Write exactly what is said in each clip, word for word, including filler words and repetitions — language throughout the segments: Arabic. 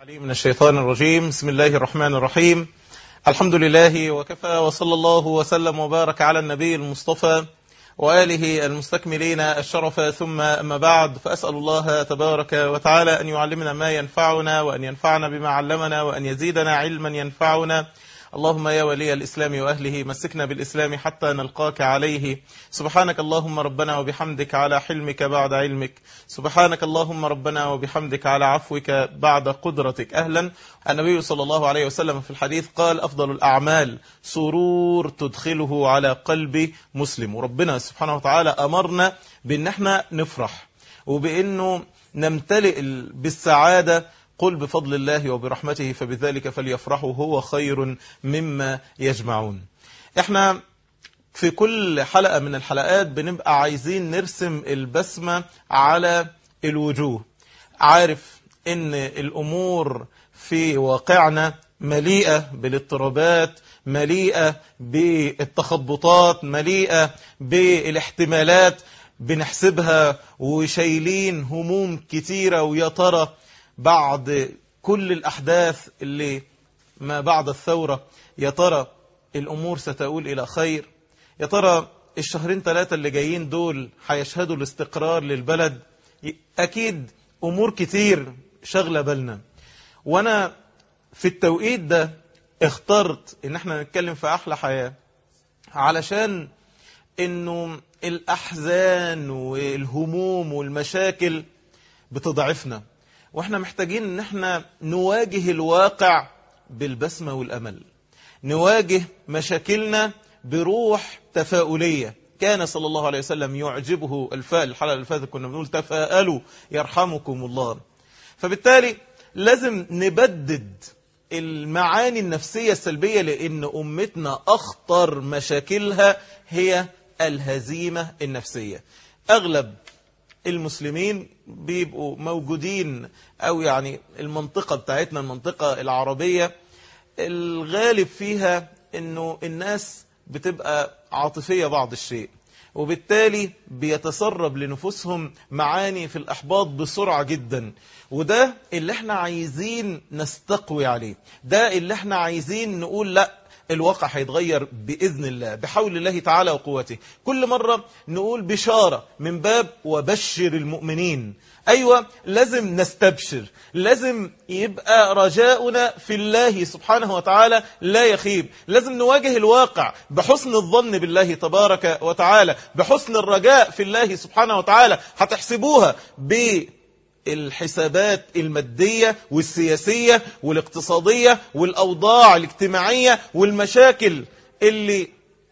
من الشيطان الرجيم. بسم الله الرحمن الرحيم. الحمد لله وكفى، وصلى الله وسلم وبارك على النبي المصطفى وآله المستكملين الشرف، ثم أما بعد، فأسأل الله تبارك وتعالى أن يعلمنا ما ينفعنا، وأن ينفعنا بما علمنا، وأن يزيدنا علما ينفعنا. اللهم يا ولي الإسلام وأهله مسكنا بالإسلام حتى نلقاك عليه. سبحانك اللهم ربنا وبحمدك على حلمك بعد علمك. سبحانك اللهم ربنا وبحمدك على عفوك بعد قدرتك. أهلا. النبي صلى الله عليه وسلم في الحديث قال: أفضل الأعمال سرور تدخله على قلب مسلم. وربنا سبحانه وتعالى أمرنا بأن احنا نفرح وبأنه نمتلئ بالسعادة. قل بفضل الله وبرحمته فبذلك فليفرحوا هو خير مما يجمعون. احنا في كل حلقة من الحلقات بنبقى عايزين نرسم البسمة على الوجوه. عارف ان الامور في واقعنا مليئة بالاضطرابات، مليئة بالتخبطات، مليئة بالاحتمالات، بنحسبها وشايلين هموم كتيرة. ويا ترى بعد كل الأحداث اللي ما بعد الثورة، يا ترى الأمور ستؤول إلى خير؟ يا ترى الشهرين ثلاثة اللي جايين دول هيشهدوا الاستقرار للبلد؟ أكيد أمور كتير شغلة بالنا. وأنا في التوقيت ده اخترت إن احنا نتكلم في أحلى حياة، علشان إنه الأحزان والهموم والمشاكل بتضعفنا، واحنا محتاجين ان احنا نواجه الواقع بالبسمة والامل، نواجه مشاكلنا بروح تفاؤلية. كان صلى الله عليه وسلم يعجبه الفاء. الحلقة اللي فاتت كنا بنقول تفاءلوا يرحمكم الله. فبالتالي لازم نبدد المعاني النفسية السلبية، لان امتنا اخطر مشاكلها هي الهزيمة النفسية. اغلب المسلمين بيبقوا موجودين، أو يعني المنطقة بتاعتنا المنطقة العربية الغالب فيها أنه الناس بتبقى عاطفية بعض الشيء، وبالتالي بيتسرب لنفوسهم معاني في الأحباط بسرعة جدا. وده اللي احنا عايزين نستقوي عليه، ده اللي احنا عايزين نقول لا، الواقع هيتغير بإذن الله بحول الله تعالى وقوته. كل مرة نقول بشارة من باب وبشر المؤمنين. أيوة، لازم نستبشر، لازم يبقى رجاؤنا في الله سبحانه وتعالى لا يخيب. لازم نواجه الواقع بحسن الظن بالله تبارك وتعالى، بحسن الرجاء في الله سبحانه وتعالى. هتحسبوها ب الحسابات المادية والسياسية والاقتصادية والأوضاع الاجتماعية والمشاكل اللي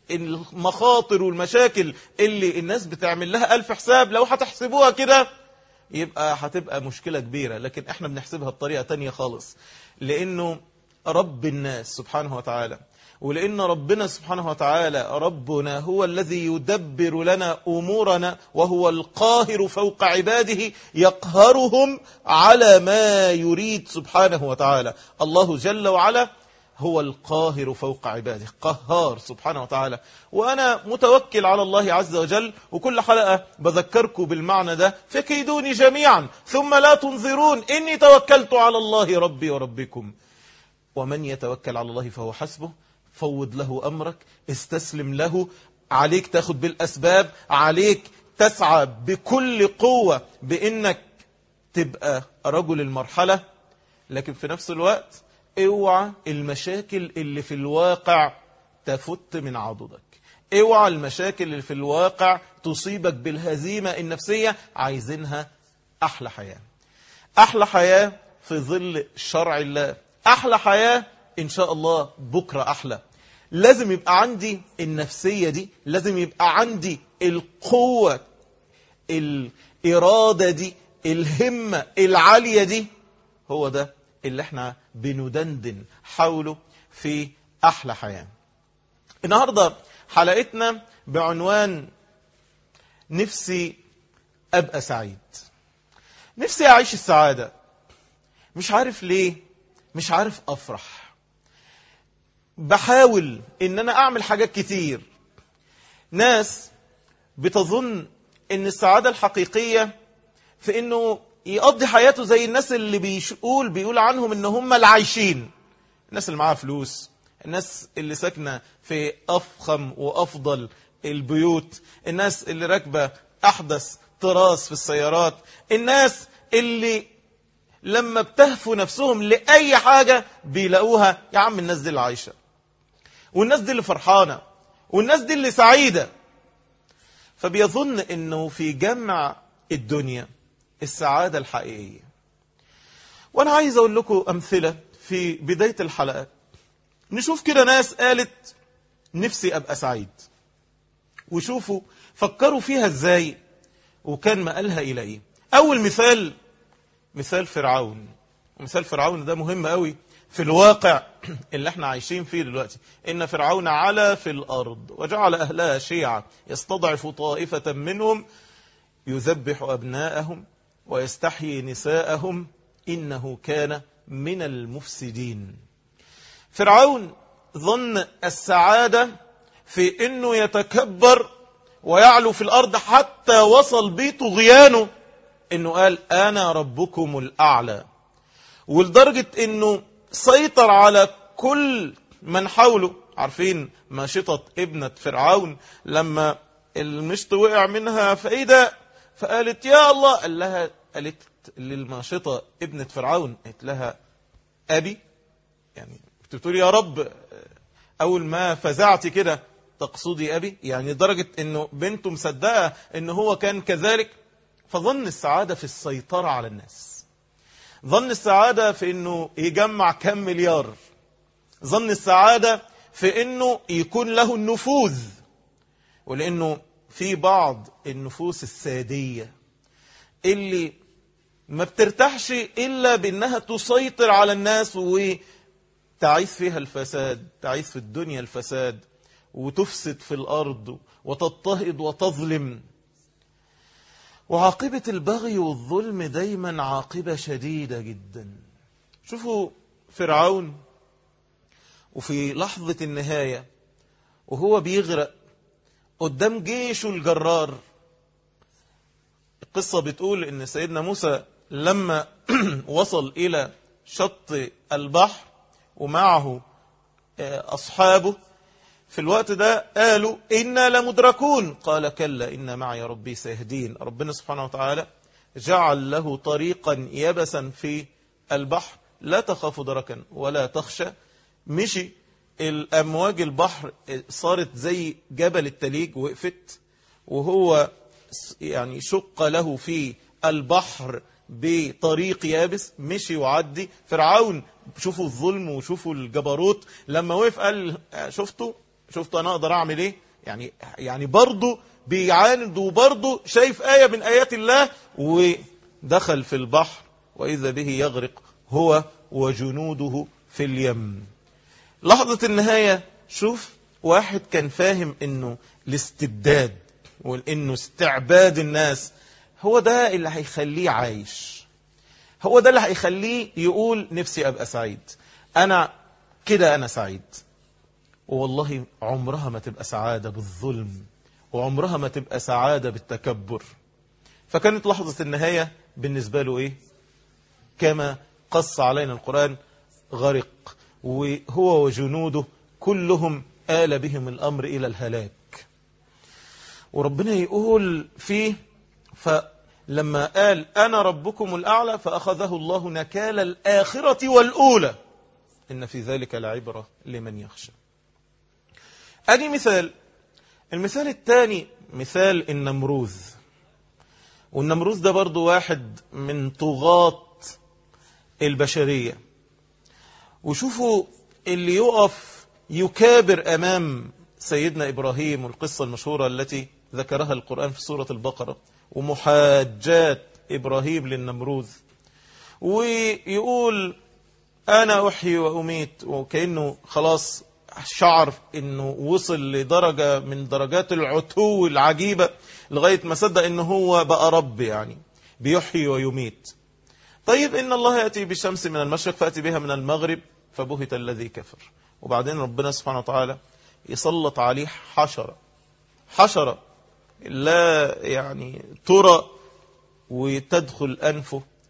المخاطر والمشاكل اللي الناس بتعمل لها ألف حساب. لو هتحسبوها كده يبقى هتبقى مشكلة كبيرة، لكن احنا بنحسبها بطريقة تانية خالص، لأنه رب الناس سبحانه وتعالى، ولأن ربنا سبحانه وتعالى ربنا هو الذي يدبر لنا أمورنا، وهو القاهر فوق عباده يقهرهم على ما يريد سبحانه وتعالى. الله جل وعلا هو القاهر فوق عباده، قهار سبحانه وتعالى. وأنا متوكل على الله عز وجل، وكل حلقة بذكركم بالمعنى ده: فكيدوني جميعا ثم لا تنظرون إني توكلت على الله ربي وربكم. ومن يتوكل على الله فهو حسبه. فوض له أمرك، استسلم له. عليك تاخد بالأسباب، عليك تسعى بكل قوة بأنك تبقى رجل المرحلة، لكن في نفس الوقت اوعى المشاكل اللي في الواقع تفت من عضدك، اوعى المشاكل اللي في الواقع تصيبك بالهزيمة النفسية. عايزينها أحلى حياة، أحلى حياة في ظل شرع الله، أحلى حياة إن شاء الله بكرة أحلى. لازم يبقى عندي النفسية دي، لازم يبقى عندي القوة، الإرادة دي، الهمة العالية دي. هو ده اللي احنا بندندن حوله في أحلى حياة. النهاردة حلقتنا بعنوان نفسي أبقى سعيد، نفسي أعيش السعادة. مش عارف ليه، مش عارف أفرح. بحاول ان انا اعمل حاجات كتير. ناس بتظن ان السعادة الحقيقية في انه يقضي حياته زي الناس اللي بيقول بيقول عنهم ان هم العايشين، الناس اللي معاها فلوس، الناس اللي ساكنة في أفخم وأفضل البيوت، الناس اللي راكبة أحدث طراز في السيارات، الناس اللي لما بتهفوا نفسهم لأي حاجة بيلاقوها. يا عم الناس دي اللي عايشة، والناس دي اللي فرحانة، والناس دي اللي سعيدة. فبيظن انه في جمع الدنيا السعادة الحقيقية. وانا عايز اقول لكم امثلة في بداية الحلقة، نشوف كده ناس قالت نفسي ابقى سعيد، وشوفوا فكروا فيها ازاي وكان مقالها الى ايه. اول مثال مثال فرعون. ومثال فرعون ده مهم قوي في الواقع اللي احنا عايشين فيه دلوقتي. إن فرعون علا في الأرض وجعل أهلها شيعا يستضعف طائفة منهم يذبح أبناءهم ويستحيي نساءهم إنه كان من المفسدين. فرعون ظن السعادة في إنه يتكبر ويعلو في الأرض حتى وصل بيه طغيانه إنه قال أنا ربكم الأعلى، ولدرجة إنه سيطر على كل من حوله. عارفين ماشطة ابنة فرعون لما المشط وقع منها فإيدا فقالت يا الله، قال لها، قالت للماشطة ابنة فرعون، قالت لها أبي، يعني بتقول يا رب أول ما فزعت كده تقصدي أبي، يعني درجة إنه بنته مصدقة إنه هو كان كذلك. فظن السعادة في السيطرة على الناس، ظن السعادة في انه يجمع كم مليار، ظن السعادة في انه يكون له النفوذ. ولانه في بعض النفوس السادية اللي ما بترتاحش الا بانها تسيطر على الناس وتعيث فيها الفساد، تعيث في الدنيا الفساد وتفسد في الارض وتضطهد وتظلم. وعاقبة البغي والظلم دايما عاقبة شديدة جدا. شوفوا فرعون وفي لحظة النهاية وهو بيغرق قدام جيشه الجرار. القصة بتقول ان سيدنا موسى لما وصل الى شط البحر ومعه اصحابه في الوقت ده قالوا إنا لمدركون، قال كلا إن معي ربي سيهدين. ربنا سبحانه وتعالى جعل له طريقا يبسا في البحر لا تخاف دركا ولا تخشى. مشي الأمواج البحر صارت زي جبل التليج وقفت، وهو يعني شق له في البحر بطريق يابس، مشي وعدي. فرعون شوفوا الظلم وشوفوا الجبروت، لما وقف قال شفتوا شفتوا انا اقدر اعمل ايه، يعني يعني برضه بيعاند وبرضه شايف آية من آيات الله، ودخل في البحر وإذا به يغرق هو وجنوده في اليم. لحظة النهاية شوف واحد كان فاهم انه الاستبداد وانه استعباد الناس هو ده اللي هيخليه عايش، هو ده اللي هيخليه يقول نفسي ابقى سعيد، انا كده انا سعيد. والله عمرها ما تبقى سعادة بالظلم، وعمرها ما تبقى سعادة بالتكبر. فكانت لحظة النهاية بالنسبة له ايه؟ كما قص علينا القرآن، غرق وهو وجنوده كلهم آل بهم الأمر إلى الهلاك. وربنا يقول فيه فلما قال أنا ربكم الأعلى فأخذه الله نكال الآخرة والأولى إن في ذلك لعبرة لمن يخشى. أدي مثال. المثال الثاني مثال النمروذ. والنمروذ ده برضو واحد من طغاة البشرية. وشوفوا اللي يقف يكابر أمام سيدنا إبراهيم، والقصة المشهورة التي ذكرها القرآن في سورة البقرة، ومحاجات إبراهيم للنمروذ، ويقول أنا أحيي وأميت، وكأنه خلاص شعر أنه وصل لدرجة من درجات العتو العجيبة لغاية ما صدق أنه هو بقى رب، يعني بيحيي ويميت. طيب إن الله يأتي بالشمس من المشرق فأتي بها من المغرب فبهت الذي كفر. وبعدين ربنا سبحانه وتعالى يسلط عليه حشرة حشرة لا يعني ترى وتدخل أنفه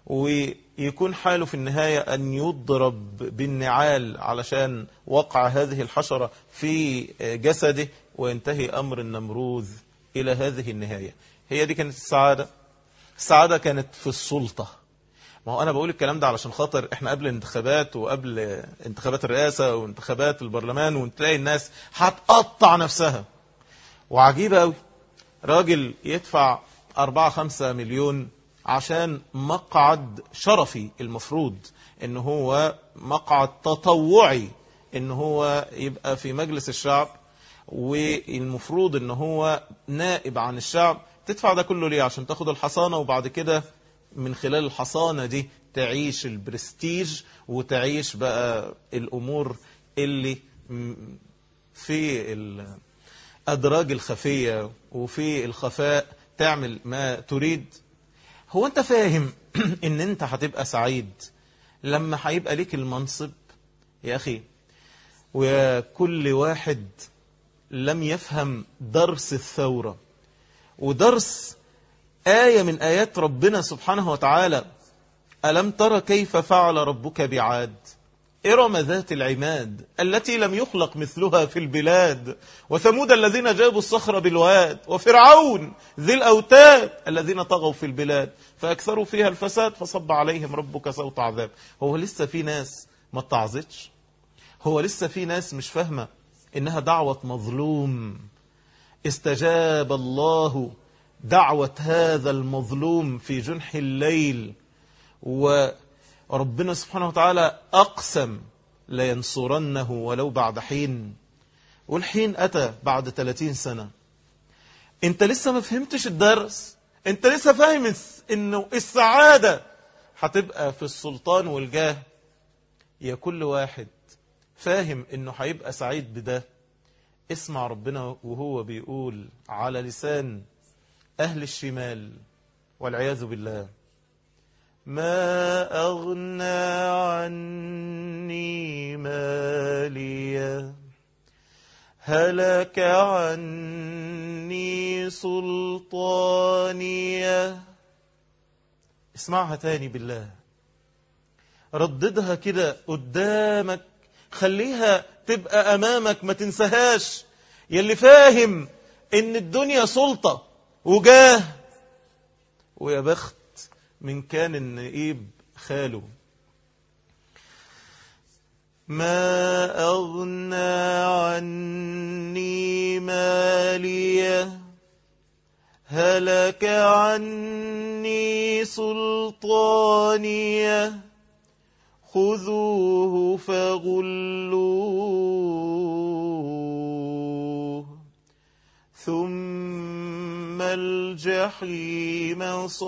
ويكون حاله في النهاية أن يضرب بالنعال علشان وقع هذه الحشرة في جسده، وينتهي أمر النمروذ إلى هذه النهاية. هي دي كانت السعادة. السعادة كانت في السلطة. ما هو أنا بقول الكلام ده علشان خاطر إحنا قبل الانتخابات وقبل انتخابات الرئاسة وانتخابات البرلمان، وتلاقي الناس هتقطع نفسها. وعجيبة أوي، راجل يدفع أربعة خمسة مليون عشان مقعد شرفي، المفروض إن هو مقعد تطوعي، إن هو يبقى في مجلس الشعب، والمفروض إن هو نائب عن الشعب. تدفع ده كله ليه؟ عشان تاخد الحصانة، وبعد كده من خلال الحصانة دي تعيش البرستيج، وتعيش بقى الأمور اللي في الأدراج الخفية وفي الخفاء تعمل ما تريد. هو أنت فاهم إن أنت هتبقى سعيد لما هيبقى ليك المنصب؟ يا أخي، وكل واحد لم يفهم درس الثورة ودرس آية من آيات ربنا سبحانه وتعالى: ألم تر كيف فعل ربك بعاد إرم ذات العماد التي لم يخلق مثلها في البلاد وثمود الذين جابوا الصخر بالواد وفرعون ذي الأوتاد الذين طغوا في البلاد فأكثروا فيها الفساد فصب عليهم ربك صوت عذاب. هو لسه في ناس ما اتعظتش؟ هو لسه في ناس مش فاهمة إنها دعوة مظلوم استجاب الله دعوة هذا المظلوم في جنح الليل، وربنا سبحانه وتعالى أقسم لينصرنه ولو بعد حين، والحين أتى بعد ثلاثين سنة. انت لسه ما فهمتش الدرس. انت لسه فاهم انه السعادة هتبقى في السلطان والجاه. يا كل واحد فاهم انه هيبقى سعيد بده، اسمع ربنا وهو بيقول على لسان أهل الشمال والعياذ بالله: ما أغنى عني ماليا هلك عني سلطانيا. اسمعها تاني بالله، رددها كده قدامك، خليها تبقى أمامك، ما تنساهاش. يلي فاهم إن الدنيا سلطة وجاه، ويا بخت من كان النقيب خاله. ما أغنى عني مالية هلك عني سلطانية خذوه فغلوه ثم الجحيم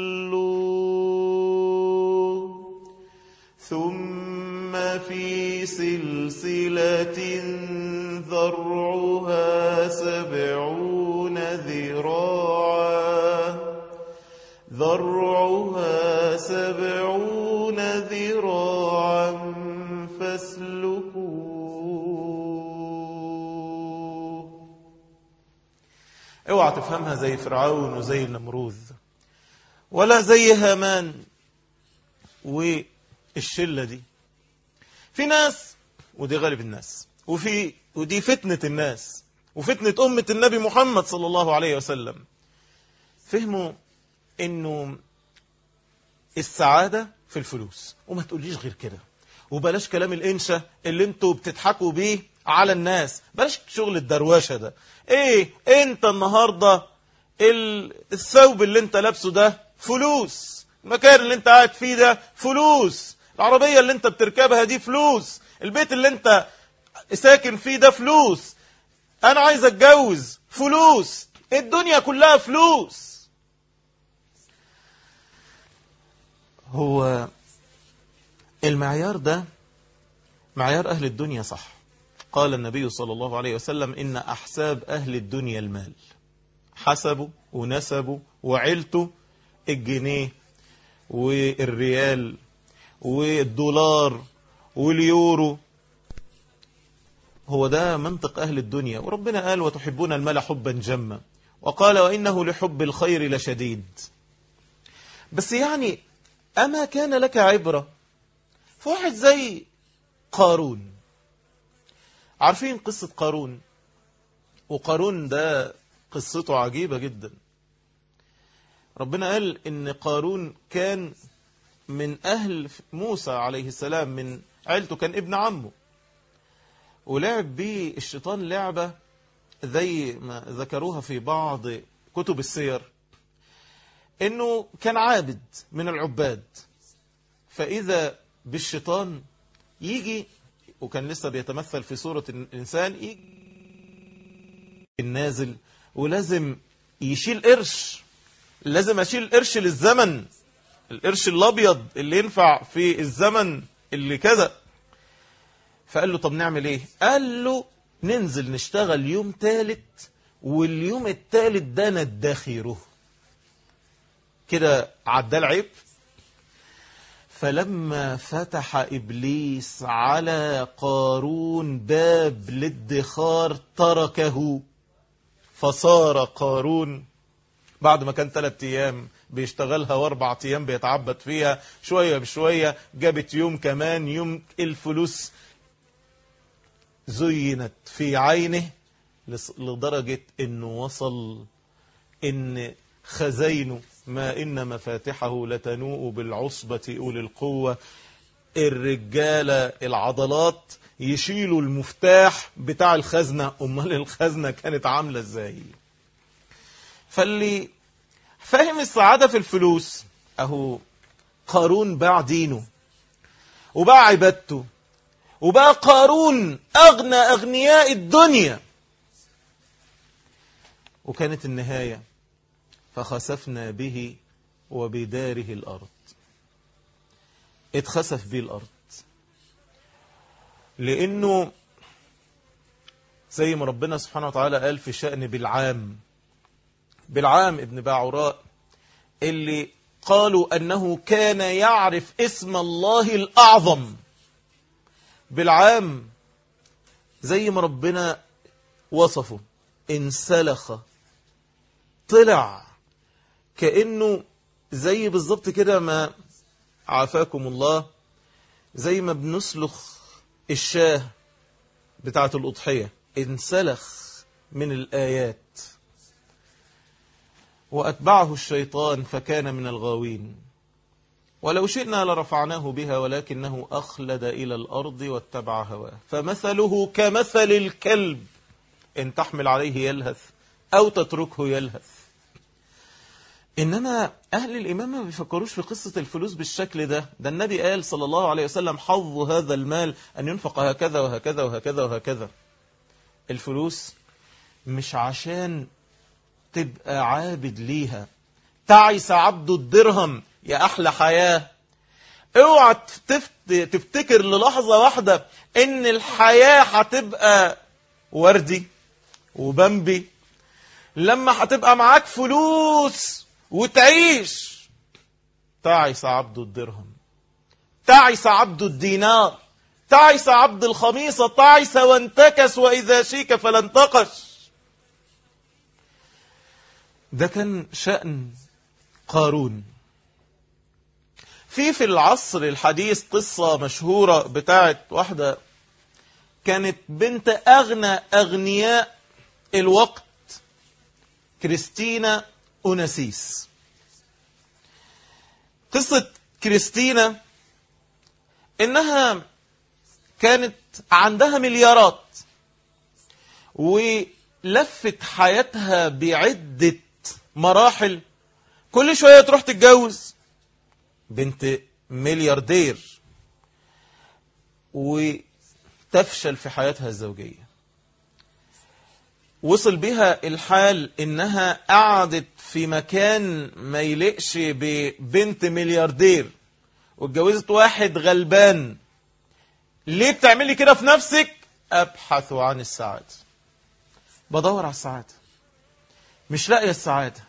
صلوه ثم في سلسلة ذرعها سبعون ذراعا ذرعها سبعون ذراعا فاسلكوه. اوعى تفهمها زي فرعون وزي النمروذ، ولا زي هامان والشلة دي. في ناس، ودي غالب الناس، وفي ودي فتنة الناس وفتنة أمة النبي محمد صلى الله عليه وسلم، فهموا إنه السعادة في الفلوس. وما تقوليش غير كده، وبلاش كلام الإنشا اللي انتوا بتضحكوا بيه على الناس، بلاش شغل الدرواشة ده. ايه انت النهاردة الثوب اللي انت لابسه ده فلوس، المكان اللي انت قاعد فيه ده فلوس، العربية اللي انت بتركبها دي فلوس، البيت اللي انت ساكن فيه ده فلوس، انا عايز اتجوز فلوس، الدنيا كلها فلوس. هو المعيار ده معيار أهل الدنيا، صح؟ قال النبي صلى الله عليه وسلم: إن أحساب أهل الدنيا المال. حسبوا ونسبوا وعلتوا الجنيه والريال والدولار واليورو. هو ده منطق أهل الدنيا. وربنا قال: وتحبون المال حبا جما، وقال: وإنه لحب الخير لشديد. بس يعني أما كان لك عبرة؟ فواحد زي قارون، عارفين قصة قارون؟ وقارون ده قصته عجيبة جدا. ربنا قال إن قارون كان من أهل موسى عليه السلام، من عيلته، كان ابن عمه، ولعب به الشيطان لعبة زي ما ذكروها في بعض كتب السير، إنه كان عابد من العباد، فإذا بالشيطان يجي، وكان لسه بيتمثل في صورة الإنسان، يجي النازل ولازم يشيل قرش، لازم أشيل قرش للزمن، القرش الأبيض اللي ينفع في الزمن اللي كذا. فقال له طب نعمل ايه؟ قال له ننزل نشتغل يوم ثالث، واليوم الثالث ده ندخره كده، عدى العيب. فلما فتح إبليس على قارون باب للادخار تركه، فصار قارون بعد ما كان ثلاث أيام بيشتغلها واربع أيام بيتعبد فيها، شوية بشوية جابت يوم كمان، يوم الفلوس زينت في عينه لدرجة انه وصل ان خزينه ما إن مفاتحه لتنوء بالعصبة أولي القوة، الرجالة العضلات يشيلوا المفتاح بتاع الخزنة. أمال الخزنة كانت عاملة ازاي؟ فاللي فاهم السعادة في الفلوس، أهو قارون باع دينه وباع عبادته، وبقى قارون أغنى أغنياء الدنيا. وكانت النهاية فخسفنا به وبداره الأرض، اتخسف به الأرض، لأنه زي ما ربنا سبحانه وتعالى قال في شأن بالعام، بالعام ابن باعوراء اللي قالوا أنه كان يعرف اسم الله الأعظم. بالعام زي ما ربنا وصفه، انسلخ، طلع كأنه زي بالضبط كده ما عافاكم الله، زي ما بنسلخ الشاه بتاعة الأضحية، انسلخ من الآيات. وأتبعه الشيطان فكان من الغاوين، ولو شئنا لرفعناه بها ولكنه أخلد إلى الأرض واتبع هواه، فمثله كمثل الكلب إن تحمل عليه يلهث أو تتركه يلهث. إنما أهل الإيمان ما بيفكروش في قصة الفلوس بالشكل ده. ده النبي قال صلى الله عليه وسلم حظ هذا المال أن ينفق هكذا وهكذا وهكذا وهكذا. الفلوس مش عشان تبقى عابد ليها. تعس عبد الدرهم يا أحلى حياة. اوعى تفتكر للحظة واحدة إن الحياة هتبقى وردي وبمبي لما هتبقى معاك فلوس وتعيش. تعس عبد الدرهم، تعس عبد الدينار، تعس عبد الخميصة، تعس وانتكس وإذا شيك فلا انتقش. ده كان شأن قارون. في في العصر الحديث قصة مشهورة بتاعت واحدة كانت بنت أغنى أغنياء الوقت، كريستينا أوناسيس. قصة كريستينا إنها كانت عندها مليارات، ولفت حياتها بعدة مراحل. كل شوية تروح تتجوز بنت ملياردير وتفشل في حياتها الزوجية. وصل بها الحال إنها قعدت في مكان ما يلقش ببنت ملياردير واتجوزت واحد غلبان. ليه بتعملي كده في نفسك؟ أبحث عن السعادة، بدور على السعادة، مش لاقية السعادة.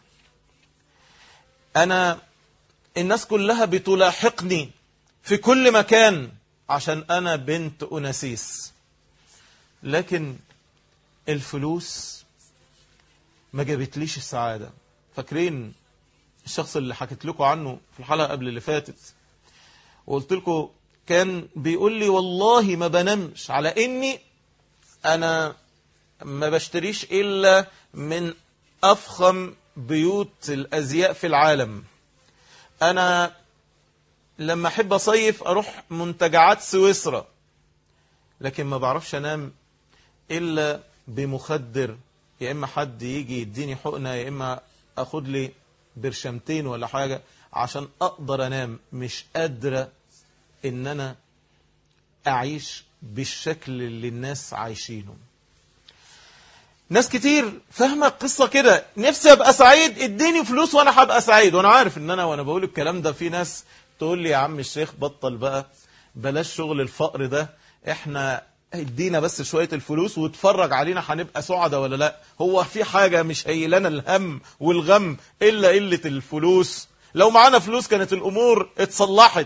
أنا الناس كلها بتلاحقني في كل مكان عشان أنا بنت أوناسيس، لكن الفلوس ما جابتليش السعادة. فاكرين الشخص اللي حكيت لكم عنه في الحلقة قبل اللي فاتت وقلت لكم كان بيقول لي والله ما بنامش على إني أنا ما بشتريش إلا من أفخم بيوت الأزياء في العالم. أنا لما أحب أصيف أروح منتجعات سويسرا، لكن ما بعرفش أنام إلا بمخدر، يا إما حد يجي يديني حقنة يا إما أخد لي برشمتين ولا حاجة عشان أقدر أنام. مش قادرة إن أنا أعيش بالشكل اللي الناس عايشينه. ناس كتير فاهمة القصة كده، نفسي أبقى سعيد، اديني فلوس وأنا هبقى سعيد. وأنا عارف إن أنا وأنا بقول الكلام ده في ناس تقول لي يا عم الشيخ بطل بقى، بلاش شغل الفقر ده، إحنا ادينا بس شوية الفلوس واتفرج علينا هنبقى سعداء ولا لا. هو في حاجة مش هيلنا الهم والغم إلا قلة الفلوس؟ لو معانا فلوس كانت الأمور اتصلحت.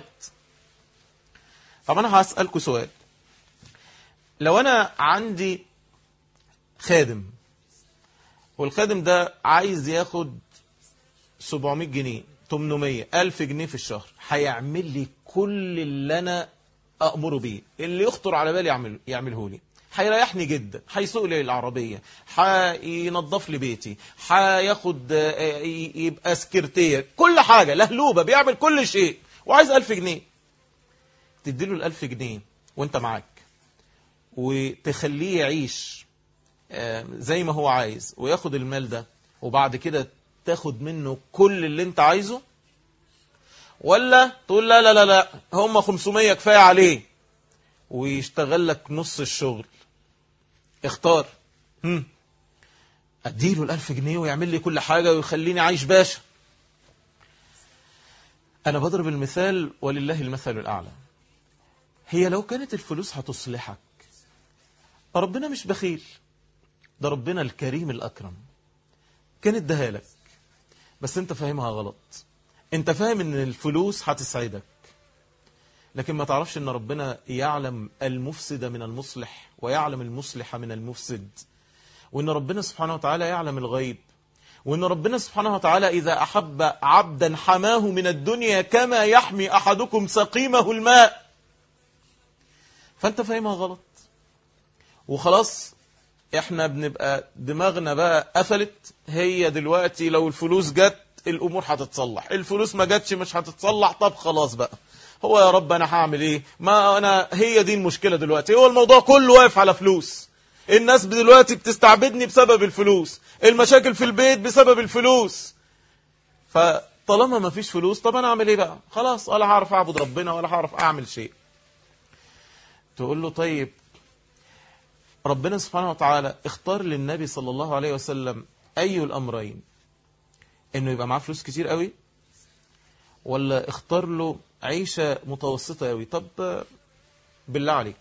طب أنا هسألكوا سؤال، لو أنا عندي خادم والخادم ده عايز ياخد سبعمية جنيه تمنمية ألف جنيه في الشهر، هيعمل لي كل اللي أنا أأمره بيه، اللي يخطر على بالي يعمل يعمله لي، هيريحني جدا، هيسوق لي العربية، هينظف لي بيتي، هياخد يبقى سكرتير، كل حاجة لهلوبة، بيعمل كل شيء، وعايز ألف جنيه. تديله الألف جنيه وانت معاك وتخليه يعيش زي ما هو عايز وياخد المال ده، وبعد كده تاخد منه كل اللي انت عايزه؟ ولا تقول لا لا لا لا هم خمسمية كفاية عليه ويشتغل لك نص الشغل؟ اختار. هم. اديله الألف جنيه ويعمل لي كل حاجة ويخليني عايش باشا. انا بضرب المثال ولله المثل الاعلى. هي لو كانت الفلوس هتصلحك، ربنا مش بخيل، ده ربنا الكريم الأكرم، كان اداها لك، بس انت فاهمها غلط. انت فاهم ان الفلوس هتسعدك، لكن ما تعرفش ان ربنا يعلم المفسد من المصلح ويعلم المصلح من المفسد، وان ربنا سبحانه وتعالى يعلم الغيب، وان ربنا سبحانه وتعالى إذا أحب عبدا حماه من الدنيا كما يحمي أحدكم سقيمه الماء. فانت فاهمها غلط وخلاص. احنا بنبقى دماغنا بقى قفلت، هي دلوقتي لو الفلوس جت الامور هتتصلح، الفلوس ما جاتش مش هتتصلح، طب خلاص بقى، هو يا رب انا هعمل ايه؟ ما انا هي دي المشكلة دلوقتي، هو الموضوع كله واقف على فلوس، الناس دلوقتي بتستعبدني بسبب الفلوس، المشاكل في البيت بسبب الفلوس. فطالما ما فيش فلوس طب انا اعمل ايه بقى؟ خلاص ولا هعرف اعبد ربنا ولا هعرف اعمل شيء. تقول له طيب ربنا سبحانه وتعالى اختار للنبي صلى الله عليه وسلم أي الأمرين، إنه يبقى معاه فلوس كتير قوي، ولا اختار له عيشة متوسطة قوي؟ طب بالله عليك،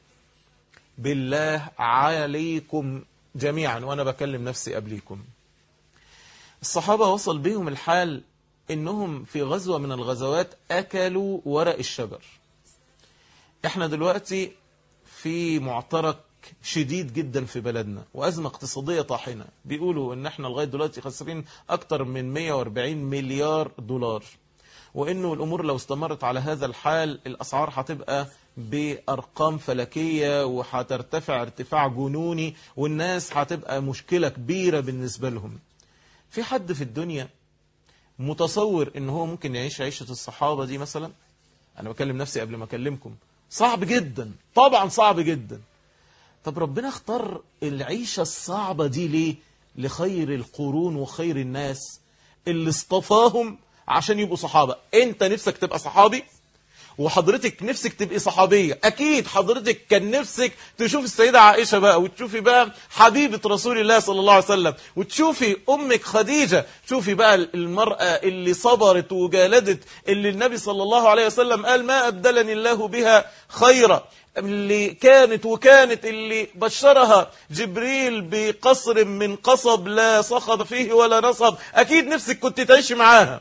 بالله عليكم جميعا وأنا بكلم نفسي قبليكم، الصحابة وصل بهم الحال إنهم في غزوة من الغزوات أكلوا ورق الشجر. احنا دلوقتي في معترك شديد جدا في بلدنا وأزمة اقتصادية طاحنة، بيقولوا ان احنا لغاية دلوقتي خسرين اكتر من مية واربعين مليار دولار، وانه الامور لو استمرت على هذا الحال الاسعار هتبقى بارقام فلكية وهترتفع ارتفاع جنوني، والناس هتبقى مشكلة كبيرة بالنسبة لهم. في حد في الدنيا متصور ان هو ممكن يعيش عيشة الصحابة دي مثلا؟ انا بكلم نفسي قبل ما اكلمكم، صعب جدا، طبعا صعب جدا. طب ربنا اختار العيشة الصعبة دي ليه؟ لخير القرون وخير الناس اللي اصطفاهم عشان يبقوا صحابة. انت نفسك تبقى صحابي؟ وحضرتك نفسك تبقي صحابية؟ اكيد حضرتك كان نفسك تشوف السيدة عائشة بقى، وتشوفي بقى حبيبة رسول الله صلى الله عليه وسلم، وتشوفي امك خديجة، تشوفي بقى المرأة اللي صبرت وجالدت، اللي النبي صلى الله عليه وسلم قال ما أبدلني الله بها خيرا، اللي كانت وكانت اللي بشرها جبريل بقصر من قصب لا صخب فيه ولا نصب. اكيد نفسك كنت تعيشي معاها.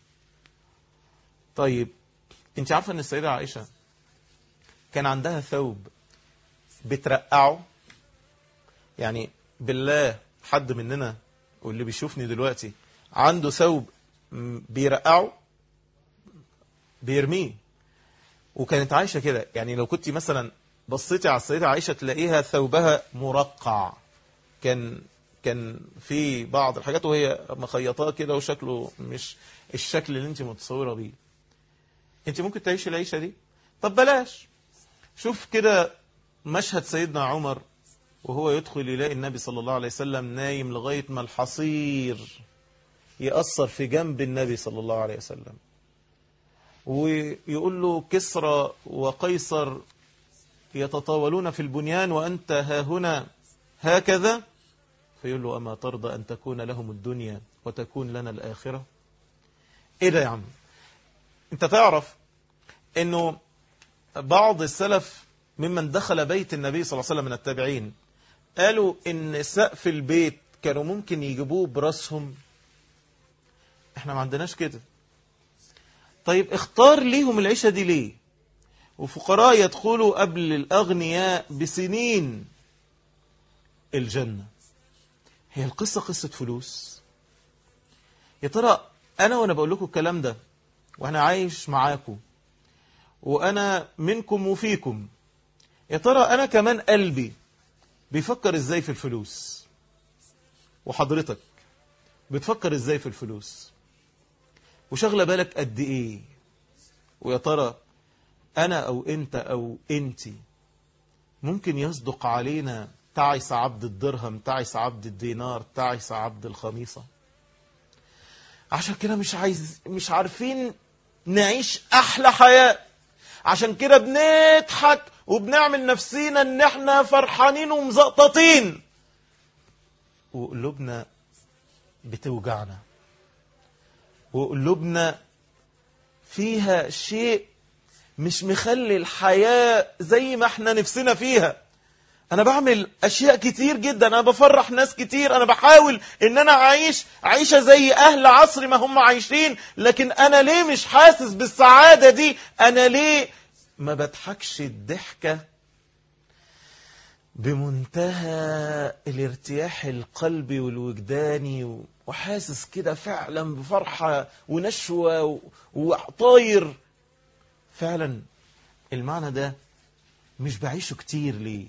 طيب انت عارفة ان السيدة عائشة كان عندها ثوب بترقعه؟ يعني بالله حد مننا واللي بيشوفني دلوقتي عنده ثوب بيرقعه بيرميه. وكانت عايشة كده، يعني لو كنت مثلا بصيتي على السيدة عائشة تلاقيها ثوبها مرقع، كان كان في بعض الحاجات وهي مخيطاه كده وشكله مش الشكل اللي انت متصوره بيه. انت ممكن تعيشي العيشة دي؟ طب بلاش. شوف كده مشهد سيدنا عمر وهو يدخل يلاقي النبي صلى الله عليه وسلم نايم لغاية ما الحصير يأثر في جنب النبي صلى الله عليه وسلم، ويقول له كسرى وقيصر يتطاولون في البنيان وأنت ها هنا هكذا، فيقول له أما ترضى أن تكون لهم الدنيا وتكون لنا الآخرة؟ إيه ده يا عم؟ أنت تعرف أنه بعض السلف ممن دخل بيت النبي صلى الله عليه وسلم من التابعين قالوا إن سقف البيت كانوا ممكن يجيبوه براسهم. احنا ما عندناش كده. طيب اختار ليهم العيشة دي ليه؟ وفقراء يدخلوا قبل الأغنياء بسنين الجنة. هي القصة قصة فلوس؟ يا ترى أنا وأنا بقول لكم الكلام ده وأنا عايش معاكم وأنا منكم وفيكم، يا ترى أنا كمان قلبي بيفكر إزاي في الفلوس؟ وحضرتك بتفكر إزاي في الفلوس؟ وشغلة بالك قد إيه؟ ويا ترى أنا أو أنت أو أنتي ممكن يصدق علينا تعس عبد الدرهم، تعس عبد الدينار، تعس عبد الخميصة؟ عشان كده مش عايز مش عارفين نعيش أحلى حياة، عشان كده بنضحك وبنعمل نفسينا ان احنا فرحانين ومزقططين وقلوبنا بتوجعنا وقلوبنا فيها شيء مش مخلي الحياة زي ما احنا نفسنا فيها. انا بعمل اشياء كتير جدا، انا بفرح ناس كتير، انا بحاول ان انا اعيش عيشة زي اهل عصر ما هم عايشين، لكن انا ليه مش حاسس بالسعادة دي؟ انا ليه ما بضحكش الضحكة بمنتهى الارتياح القلبي والوجداني وحاسس كده فعلا بفرحة ونشوة وطاير؟ فعلا المعنى ده مش بعيشه كتير. ليه؟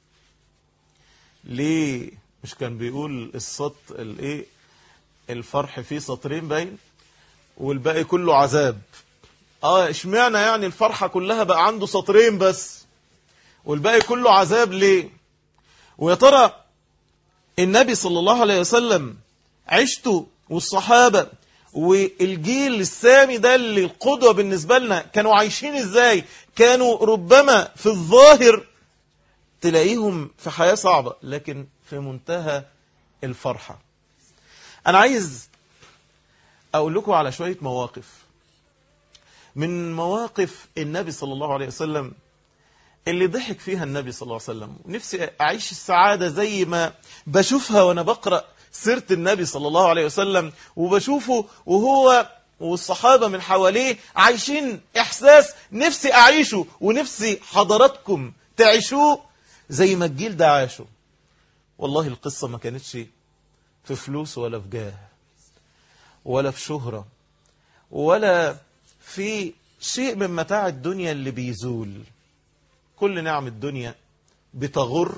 ليه مش كان بيقول السط الايه الفرح فيه سطرين باين والباقي كله عذاب؟ اه اشمعنى يعني الفرحة كلها بقى عنده سطرين بس والباقي كله عذاب ليه؟ ويا ترى النبي صلى الله عليه وسلم عشته والصحابة والجيل السامي ده اللي القدوة بالنسبة لنا كانوا عايشين ازاي؟ كانوا ربما في الظاهر تلاقيهم في حياة صعبة لكن في منتهى الفرحة. أنا عايز أقول لكم على شوية مواقف من مواقف النبي صلى الله عليه وسلم اللي ضحك فيها النبي صلى الله عليه وسلم، ونفسي أعيش السعادة زي ما بشوفها وأنا بقرأ سيرة النبي صلى الله عليه وسلم وبشوفه وهو والصحابة من حواليه عايشين إحساس نفسي أعيشه ونفسي حضراتكم تعيشوه زي ما الجيل ده عاشه. والله القصة ما كانتش في فلوس ولا في جاه ولا في شهرة ولا في شيء من متاع الدنيا اللي بيزول. كل نعم الدنيا بتغر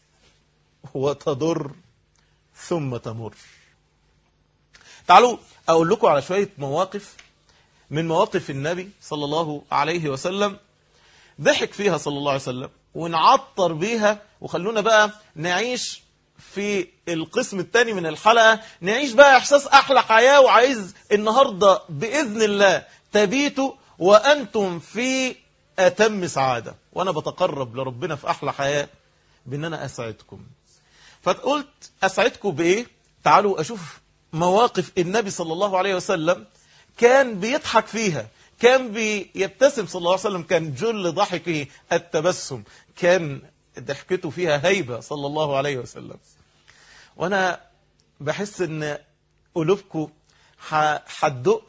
وتضر ثم تمر. تعالوا أقول لكم على شوية مواقف من مواقف النبي صلى الله عليه وسلم ضحك فيها صلى الله عليه وسلم ونعطر بيها، وخلونا بقى نعيش في القسم الثاني من الحلقة نعيش بقى إحساس أحلى حياة. وعايز النهاردة بإذن الله تبيتوا وأنتم في أتم سعادة، وأنا بتقرب لربنا في أحلى حياة بأن أنا أسعدكم. فقلت أسعدكم بإيه؟ تعالوا أشوف مواقف النبي صلى الله عليه وسلم كان بيضحك فيها، كان بيبتسم صلى الله عليه وسلم، كان جل ضحكه التبسم، كان ضحكته فيها هيبة صلى الله عليه وسلم. وأنا بحس أن قلوبكم هتدق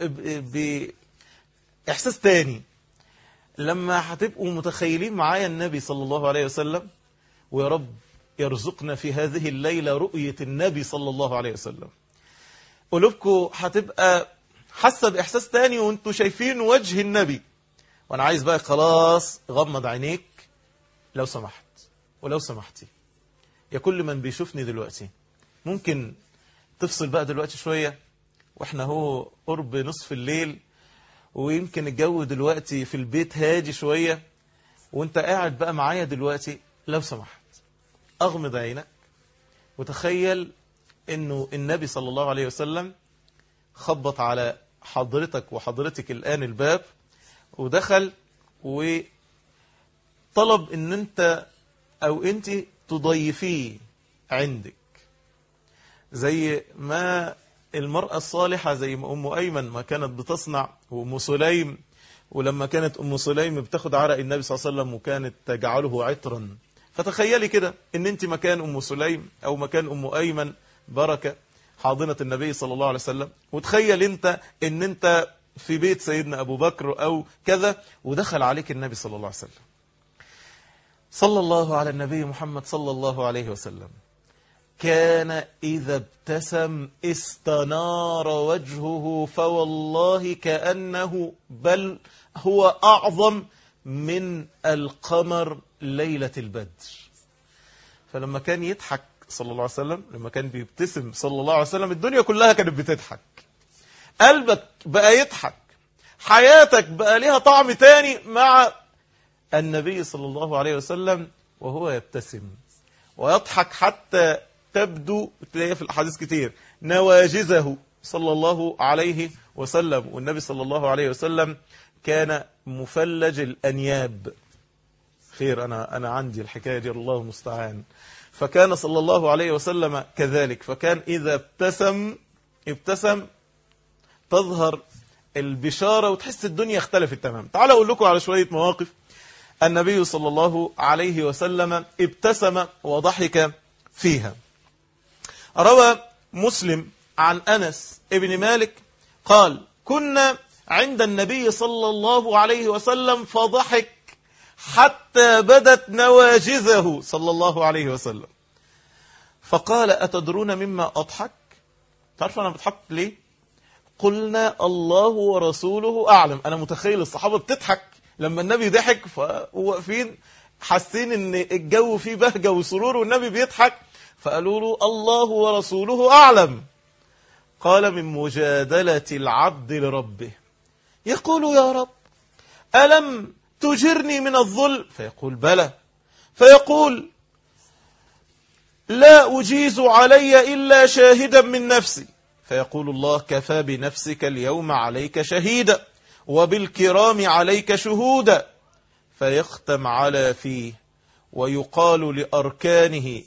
بإحساس تاني لما هتبقوا متخيلين معايا النبي صلى الله عليه وسلم. ويا رب يرزقنا في هذه الليلة رؤية النبي صلى الله عليه وسلم. قلوبكم هتبقى حاسة بإحساس تاني وانتوا شايفين وجه النبي. وانا عايز بقى خلاص غمض عينيك لو سمحت ولو سمحتي يا كل من بيشوفني دلوقتي، ممكن تفصل بقى دلوقتي شوية، واحنا هو قرب نصف الليل ويمكن الجو دلوقتي في البيت هادي شوية، وانت قاعد بقى معايا دلوقتي لو سمحت اغمض عينك وتخيل انه النبي صلى الله عليه وسلم خبط على حضرتك وحضرتك الآن الباب ودخل وطلب ان انت او انت تضيفيه عندك، زي ما المرأة الصالحة زي ما أم أيمن ما كانت بتصنع، وأم سليم ولما كانت أم سليم بتاخد عرق النبي صلى الله عليه وسلم وكانت تجعله عطرا. فتخيلي كده ان انت مكان أم سليم او مكان أم أيمن بركة حاضنة النبي صلى الله عليه وسلم، وتخيل انت ان انت في بيت سيدنا أبو بكر أو كذا ودخل عليك النبي صلى الله عليه وسلم. صلى الله على النبي محمد صلى الله عليه وسلم، كان إذا ابتسم استنار وجهه فوالله كأنه بل هو أعظم من القمر ليلة البدر. فلما كان يضحك صلى الله عليه وسلم، لما كان بيبتسم صلى الله عليه وسلم، الدنيا كلها كانت بتضحك، قلبك بقى يضحك، حياتك بقى ليها طعم تاني مع النبي صلى الله عليه وسلم وهو يبتسم ويضحك حتى تبدو، تلاقيها في الأحاديث كتير، نواجزه صلى الله عليه وسلم. والنبي صلى الله عليه وسلم كان مفلج الأنياب. خير، أنا أنا عندي الحكاية دي الله المستعان. فكان صلى الله عليه وسلم كذلك، فكان إذا ابتسم ابتسم تظهر البشارة وتحس الدنيا اختلفت تمام. تعالوا أقول لكم على شوية مواقف النبي صلى الله عليه وسلم ابتسم وضحك فيها. روى مسلم عن أنس ابن مالك قال: كنا عند النبي صلى الله عليه وسلم فضحك حتى بدت نواجزه صلى الله عليه وسلم، فقال: أتدرون مما أضحك؟ تعرف أنا بضحك ليه؟ قلنا: الله ورسوله أعلم. أنا متخيل الصحابة بتضحك لما النبي ضحك، فواقفين حاسين ان الجو فيه بهجة وسرور والنبي بيضحك، فقالوا له: الله ورسوله أعلم. قال: من مجادلة العبد لربه، يقول: يا رب ألم تجرني من الظلم؟ فيقول: بلى. فيقول: لا أجيز علي إلا شاهدا من نفسي. فيقول الله: كفى بنفسك اليوم عليك شهيدا وبالكرام عليك شهودا. فيختم على فيه ويقال لأركانه: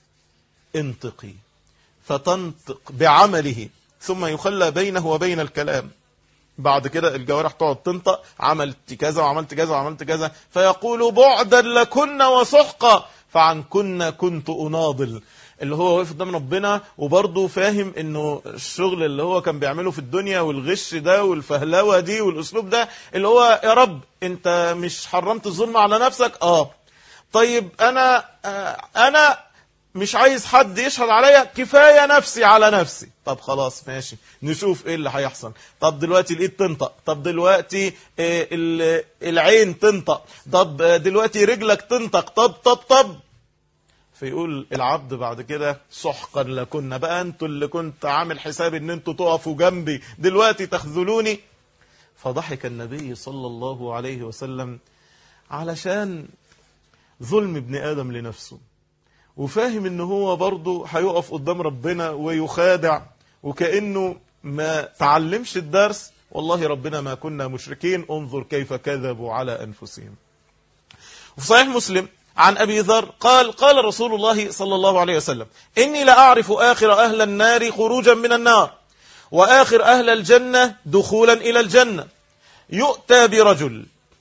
انطقي، فتنطق بعمله، ثم يخلى بينه وبين الكلام. بعد كده الجوارح تقعد تنطق: عملت كذا وعملت كذا وعملت كذا. فيقول: بعدا لكن وسحقا فعنكن كنت أناضل. اللي هو واقف قدام ربنا وبرضه فاهم انه الشغل اللي هو كان بيعمله في الدنيا والغش ده والفهلوة دي والاسلوب ده، اللي هو يا رب انت مش حرمت الظلم على نفسك؟ اه طيب انا آه انا مش عايز حد يشهد عليا، كفاية نفسي على نفسي. طب خلاص ماشي، نشوف ايه اللي هيحصل. طب دلوقتي الايد تنطق، طب دلوقتي آه العين تنطق، طب دلوقتي رجلك تنطق، طب طب طب فيقول العبد بعد كده: سحقا لكن، بقى انتوا اللي كنت عامل حساب ان انتوا تقفوا جنبي دلوقتي تخذلوني. فضحك النبي صلى الله عليه وسلم علشان ظلم ابن آدم لنفسه، وفاهم ان هو برضه هيقف قدام ربنا ويخادع وكأنه ما تعلمش الدرس. والله ربنا ما كنا مشركين، انظر كيف كذبوا على أنفسهم. وفي صحيح مسلم عن أبي ذر قال: قال رسول الله صلى الله عليه وسلم: إني لأعرف آخر أهل النار خروجا من النار وآخر أهل الجنة دخولا إلى الجنة. يؤتى برجل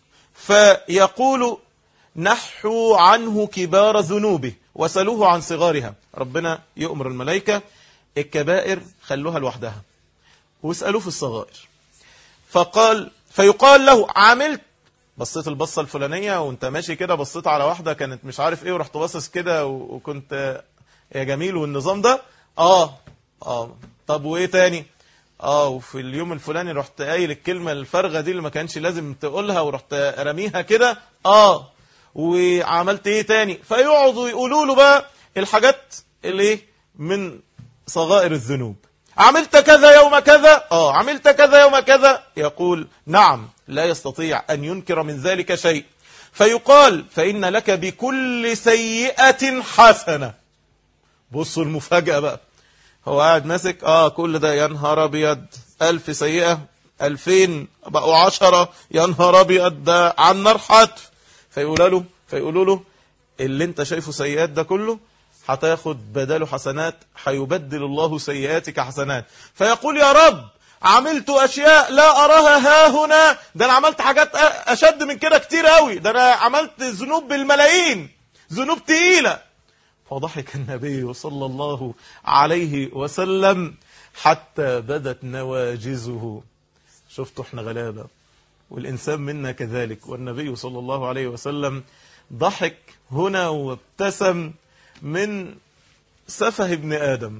فيقول: نحوا عنه كبار ذنوبه وسلوه عن صغارها. ربنا يؤمر الملائكة: الكبائر خلوها لوحدها واسألوه في الصغائر. فقال فيقال له: عملت بصيت البصة الفلانية وانت ماشي كده، بصيت على واحدة كانت مش عارف ايه ورحت باصص كده وكنت يا جميل والنظام ده؟ اه اه طب وايه تاني؟ اه وفي اليوم الفلاني رحت قايل الكلمة الفارغة دي اللي ما كانش لازم تقولها ورحت رميها كده، اه وعملت ايه تاني، فيقعدوا يقولوا له بقى الحاجات اللي من صغائر الذنوب. عملت كذا يوم كذا، اه عملت كذا يوم كذا، يقول نعم لا يستطيع أن ينكر من ذلك شيء. فيقال فإن لك بكل سيئة حسنة. بصوا المفاجأة بقى، هو قاعد ماسك اه كل ده، يا نهار ابيض ألف سيئة، ألفين بقوا عشرة، يا نهار ابيض ده عن نار حتف. فيقولوا له فيقولوا له اللي انت شايفه سيئات ده كله هتاخد بداله حسنات، هيبدل الله سيئاتك حسنات. فيقول يا رب عملت أشياء لا أراها ها هنا، ده أنا عملت حاجات أشد من كده كتير قوي، ده أنا عملت ذنوب بالملايين، ذنوب تقيلة. فضحك النبي صلى الله عليه وسلم حتى بدت نواجزه. شفتوا احنا غلابة والإنسان منا كذلك، والنبي صلى الله عليه وسلم ضحك هنا وابتسم من سفه ابن آدم.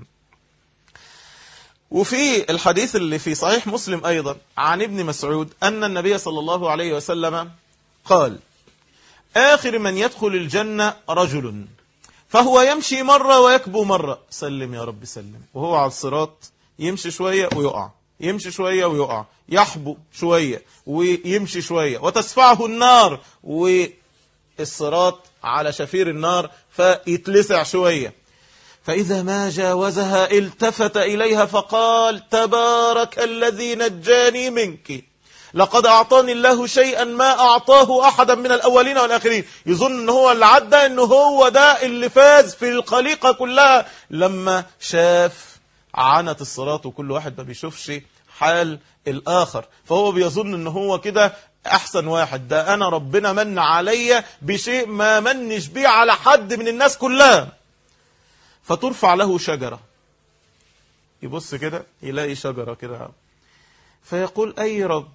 وفي الحديث اللي في صحيح مسلم أيضا عن ابن مسعود أن النبي صلى الله عليه وسلم قال آخر من يدخل الجنة رجل فهو يمشي مرة ويكبو مرة، سلم يا رب سلم، وهو على الصراط يمشي شوية ويقع، يمشي شوية ويقع، يحبو شوية ويمشي شوية، وتسفعه النار، والصراط على شفير النار فيتلسع شوية. فإذا ما جاوزها التفت إليها فقال تبارك الذي نجاني منك، لقد أعطاني الله شيئا ما أعطاه أحدا من الأولين والآخرين. يظن أنه هو اللي عدى، أنه هو ده اللي فاز في الخليقة كلها، لما شاف عنت الصراط وكل واحد ما بيشوفش حال الآخر، فهو بيظن أنه هو كده أحسن واحد، ده أنا ربنا من علي بشيء ما منش بيه على حد من الناس كلها. فترفع له شجرة، يبص كده يلاقي شجرة كده، فيقول أي رب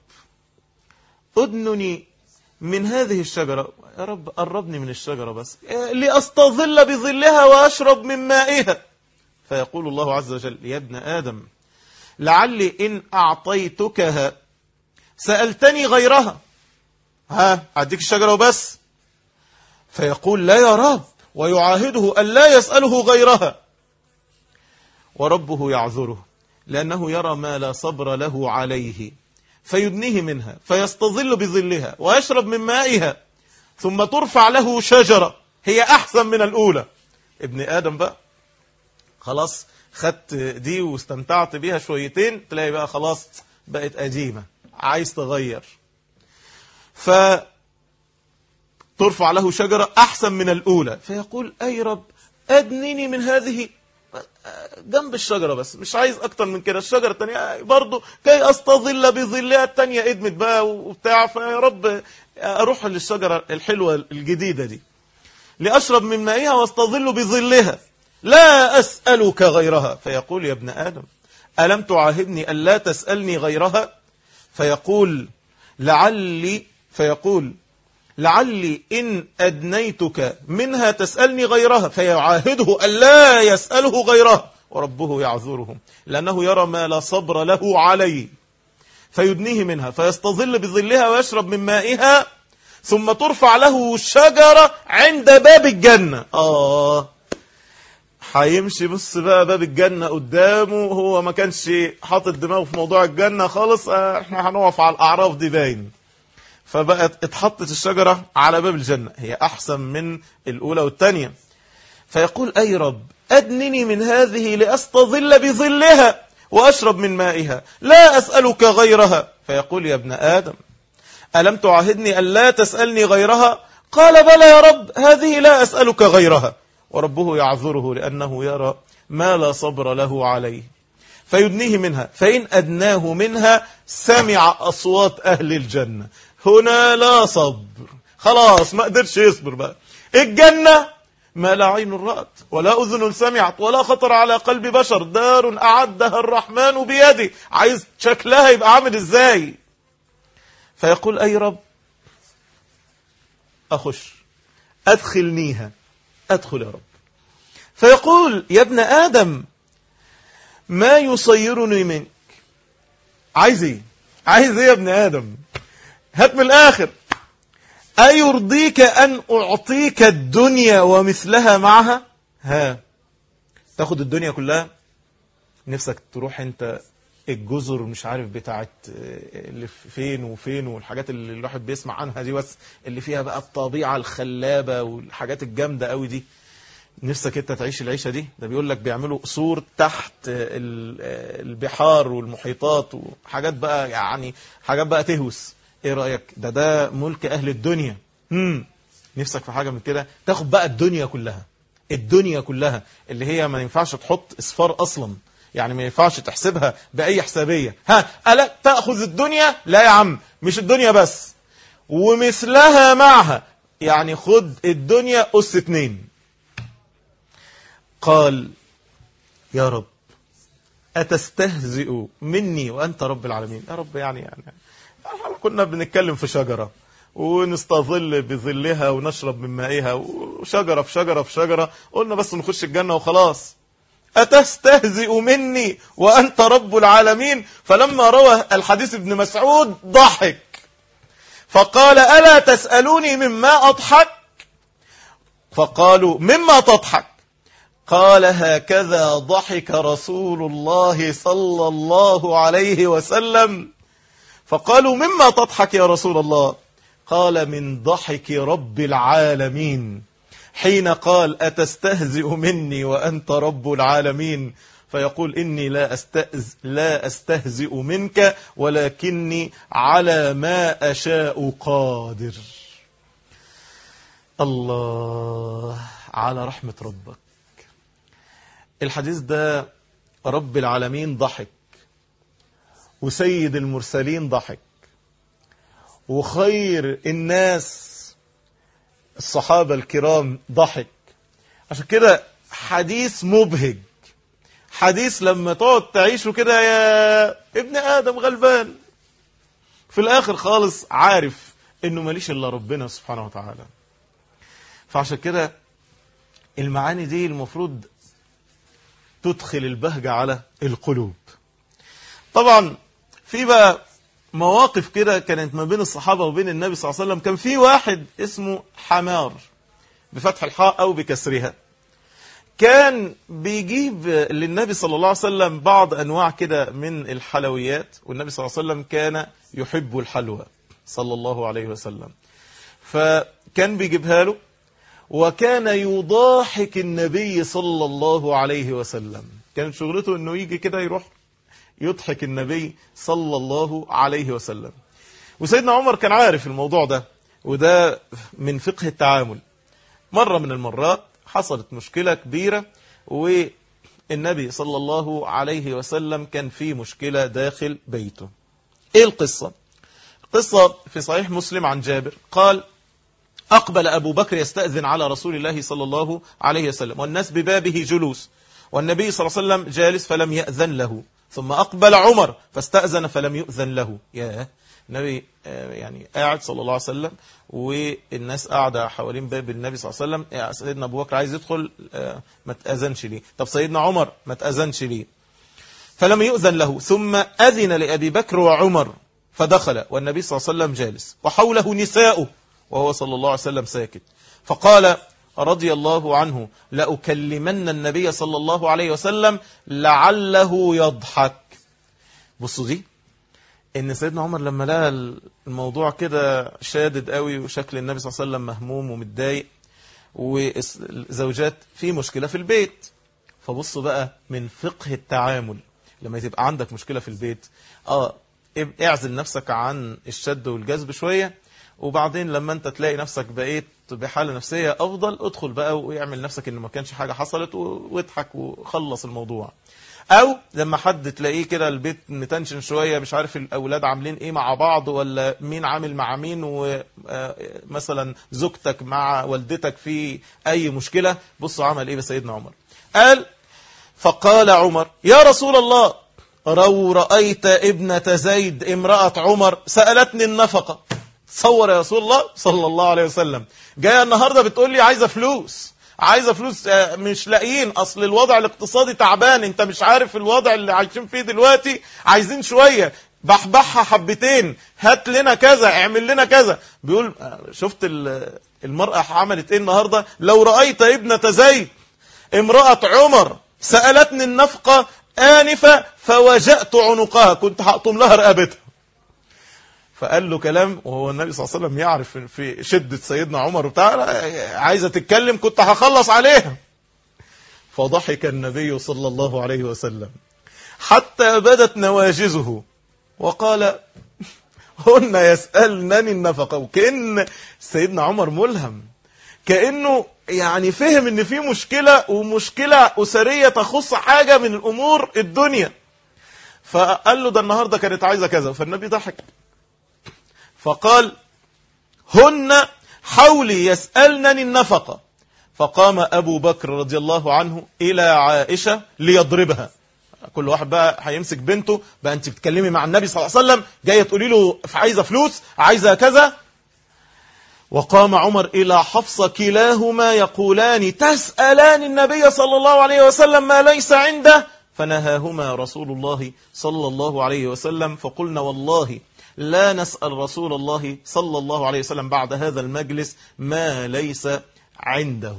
أدنني من هذه الشجرة، يا رب قربني من الشجرة بس لأستظل بظلها وأشرب من مائها. فيقول الله عز وجل يا ابن آدم لعلي إن أعطيتكها سألتني غيرها، ها أديك الشجرة وبس. فيقول لا يا رب، ويعاهده أن لا يسأله غيرها، وربه يعذره لأنه يرى ما لا صبر له عليه، فيدنيه منها فيستظل بظلها ويشرب من مائها، ثم ترفع له شجرة هي أحسن من الأولى. ابن آدم بقى خلاص خدت دي واستمتعت بيها شويتين، تلاقي بقى خلاص بقت قديمة عايز تغير، فترفع له شجرة أحسن من الأولى. فيقول أي رب أدنني من هذه جنب الشجرة بس، مش عايز أكتر من كده، الشجرة التانية برضو كي أستظل بظلها، التانية ادمت بقى وبتاع، فيا رب أروح للشجرة الحلوة الجديدة دي لأشرب من مائها واستظل بظلها لا أسألك غيرها. فيقول يا ابن آدم ألم تعاهدني أن لا تسألني غيرها؟ فيقول لعلي فيقول لعلي إن أدنيتك منها تسألني غيرها، فيعاهده أن لا يسأله غيرها، وربه يعذره لأنه يرى ما لا صبر له عليه، فيدنيه منها فيستظل بظلها ويشرب من مائها، ثم ترفع له شجرة عند باب الجنة. آه هيمشي بص بقى باب الجنة قدامه، هو ما كانش حاطط دماغه في موضوع الجنة خالص، آه احنا هنقف على الأعراف دي باين، فبقت اتحطت الشجرة على باب الجنة هي أحسن من الأولى والثانية. فيقول أي رب أدنني من هذه لأستظل بظلها وأشرب من مائها لا أسألك غيرها. فيقول يا ابن آدم ألم تعاهدني أن لا تسألني غيرها؟ قال بلى يا رب هذه لا أسألك غيرها، وربه يعذره لأنه يرى ما لا صبر له عليه، فيدنيه منها، فإن أدناه منها سمع أصوات أهل الجنة. هنا لا صبر، خلاص ما قدرش يصبر بقى. الجنة ما لا عين رأت ولا أذن سمعت ولا خطر على قلب بشر، دار أعدها الرحمن بيده، عايز شكلها يبقى عامل إزاي؟ فيقول أي رب أخش أدخلنيها، أدخل يا رب. فيقول يا ابن آدم ما يصيرني منك، عايز ايه؟ عايز ايه يا ابن ادم؟ هات من الاخر. ايرضيك ان اعطيك الدنيا ومثلها معها؟ ها، تاخد الدنيا كلها؟ نفسك تروح انت الجزر مش عارف بتاعت اللي فين وفين والحاجات اللي الواحد بيسمع عنها دي، بس اللي فيها بقى الطبيعة الخلابة والحاجات الجامدة قوي دي، نفسك انت تعيش العيشة دي؟ ده بيقول لك بيعملوا قصور تحت البحار والمحيطات وحاجات بقى، يعني حاجات بقى تهوس. ايه رأيك؟ ده ده ملك اهل الدنيا. هم نفسك في حاجة من كده؟ تاخد بقى الدنيا كلها، الدنيا كلها اللي هي ما ينفعش تحط اصفار اصلا، يعني ما ينفعش تحسبها بأي حسابية. ها، ألا تأخذ الدنيا؟ لا يا عم، مش الدنيا بس، ومثلها معها، يعني خد الدنيا أس اتنين. قال يا رب أتستهزئ مني وأنت رب العالمين؟ يا رب يعني يعني, يعني كنا بنتكلم في شجرة ونستظل بظلها ونشرب من مائها، وشجرة في شجرة في شجرة، قلنا بس نخش الجنة وخلاص. أتستهزئ مني وأنت رب العالمين؟ فلما روى الحديث ابن مسعود ضحك فقال ألا تسألوني مما أضحك؟ فقالوا مما تضحك؟ قال هكذا ضحك رسول الله صلى الله عليه وسلم. فقالوا مما تضحك يا رسول الله؟ قال من ضحك رب العالمين حين قال أتستهزئ مني وأنت رب العالمين، فيقول إني لا أستهزئ, لا أستهزئ منك ولكني على ما أشاء قادر. الله على رحمة ربك. الحديث ده رب العالمين ضحك، وسيد المرسلين ضحك، وخير الناس الصحابة الكرام ضحك. عشان كده حديث مبهج، حديث لما تقعد تعيشه كده يا ابن آدم غلبان، في الآخر خالص عارف إنه ماليش إلا ربنا سبحانه وتعالى. فعشان كده المعاني دي المفروض تدخل البهجة على القلوب. طبعا في بقى مواقف كده كانت ما بين الصحابة وبين النبي صلى الله عليه وسلم. كان في واحد اسمه حمار بفتح الحاء أو بكسرها، كان بيجيب للنبي صلى الله عليه وسلم بعض أنواع كده من الحلويات، والنبي صلى الله عليه وسلم كان يحب الحلوى صلى الله عليه وسلم، فكان بيجيبها له، وكان يضاحك النبي صلى الله عليه وسلم. كانت شغلته أنه يجي كده يروح يضحك النبي صلى الله عليه وسلم. وسيدنا عمر كان عارف الموضوع ده، وده من فقه التعامل. مرة من المرات حصلت مشكلة كبيرة، والنبي صلى الله عليه وسلم كان في مشكلة داخل بيته. ايه القصة؟ القصة في صحيح مسلم عن جابر قال أقبل أبو بكر يستأذن على رسول الله صلى الله عليه وسلم، والناس ببابه جلوس، والنبي صلى الله عليه وسلم جالس فلم يأذن له، ثم أقبل عمر فاستأذن فلم يؤذن له. يا النبي يعني قاعد صلى الله عليه وسلم، والناس قاعدة حوالين باب النبي صلى الله عليه وسلم. يعني سيدنا أبو بكر عايز يدخل ما تأذنش ليه، طب سيدنا عمر ما تأذنش ليه، فلم يؤذن له، ثم أذن لأبي بكر وعمر فدخل، والنبي صلى الله عليه وسلم جالس وحوله نساؤه وهو صلى الله عليه وسلم ساكت. فقال رضي الله عنه لأكلمن النبي صلى الله عليه وسلم لعله يضحك. بصوا دي، ان سيدنا عمر لما لقى الموضوع كده شادد قوي، وشكل النبي صلى الله عليه وسلم مهموم ومتضايق، والزوجات في مشكلة في البيت، فبصوا بقى من فقه التعامل لما تبقى عندك مشكلة في البيت، اه اعزل نفسك عن الشد والجذب شوية، وبعدين لما انت تلاقي نفسك بقيت بحالة نفسية افضل، ادخل بقى ويعمل نفسك ان ما كانش حاجة حصلت واضحك وخلص الموضوع. او لما حد تلاقيه كده البيت متنشن شوية، مش عارف الاولاد عاملين ايه مع بعض، ولا مين عامل مع مين، ومثلا زوجتك مع والدتك في اي مشكلة، بصوا عمل ايه بسيدنا عمر. قال فقال عمر يا رسول الله لو رأيت ابنة زيد امرأة عمر سألتني النفقة. تصور يا رسول الله صلى الله عليه وسلم جاية النهاردة بتقول لي عايزة فلوس، عايزة فلوس، مش لاقيين، اصل الوضع الاقتصادي تعبان، انت مش عارف الوضع اللي عايشين فيه دلوقتي، عايزين شوية. بحبحها حبتين، هات لنا كذا، اعمل لنا كذا. بيقول شفت المرأة عملت ايه النهاردة؟ لو رأيت ابنة زيد امرأة عمر سألتني النفقة آنفة فوجأت عنقها، كنت هقطم لها رقبتها. فقال له كلام، وهو النبي صلى الله عليه وسلم يعرف في شدة سيدنا عمر وبتاع، عايزة تتكلم كنت هخلص عليها. فضحك النبي صلى الله عليه وسلم حتى بدت نواجزه وقال هن يسألنني النفقة. وكأن سيدنا عمر ملهم، كأنه يعني فهم ان في مشكلة، ومشكلة أسرية تخص حاجة من الأمور الدنيا. فقال له ده النهاردة كانت عايزة كذا. فالنبي ضحك فقال هن حولي يسألنني النفقة. فقام أبو بكر رضي الله عنه إلى عائشة ليضربها. كل واحد بقى هيمسك بنته بقى، انت بتكلمي مع النبي صلى الله عليه وسلم، جايه تقولي له عايزه فلوس، عايزه كذا. وقام عمر إلى حفصة كلاهما يقولان تسألان النبي صلى الله عليه وسلم ما ليس عنده، فنهاهما رسول الله صلى الله عليه وسلم. فقلنا والله لا نسأل رسول الله صلى الله عليه وسلم بعد هذا المجلس ما ليس عنده.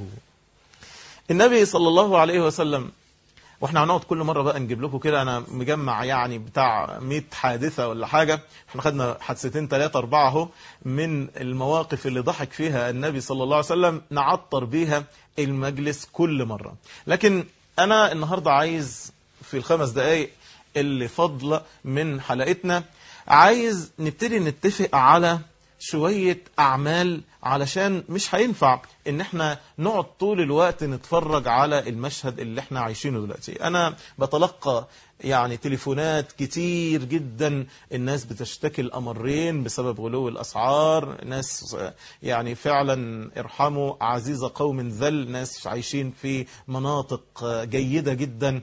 النبي صلى الله عليه وسلم، واحنا هنقعد كل مرة بقى نجيب لكم كده، انا مجمع يعني بتاع مئة حادثة ولا حاجة، احنا خدنا حادثتين ثلاثة اربعة اهو من المواقف اللي ضحك فيها النبي صلى الله عليه وسلم، نعطر بيها المجلس كل مرة. لكن انا النهاردة عايز في الخمس دقايق اللي فضل من حلقتنا، عايز نبتدي نتفق على شوية أعمال، علشان مش هينفع ان احنا نقعد طول الوقت نتفرج على المشهد اللي احنا عايشينه دلوقتي. انا بتلقى يعني تليفونات كتير جدا، الناس بتشتكي الأمرين بسبب غلو الأسعار، ناس يعني فعلا ارحموا عزيز قوم ذل، ناس عايشين في مناطق جيدة جدا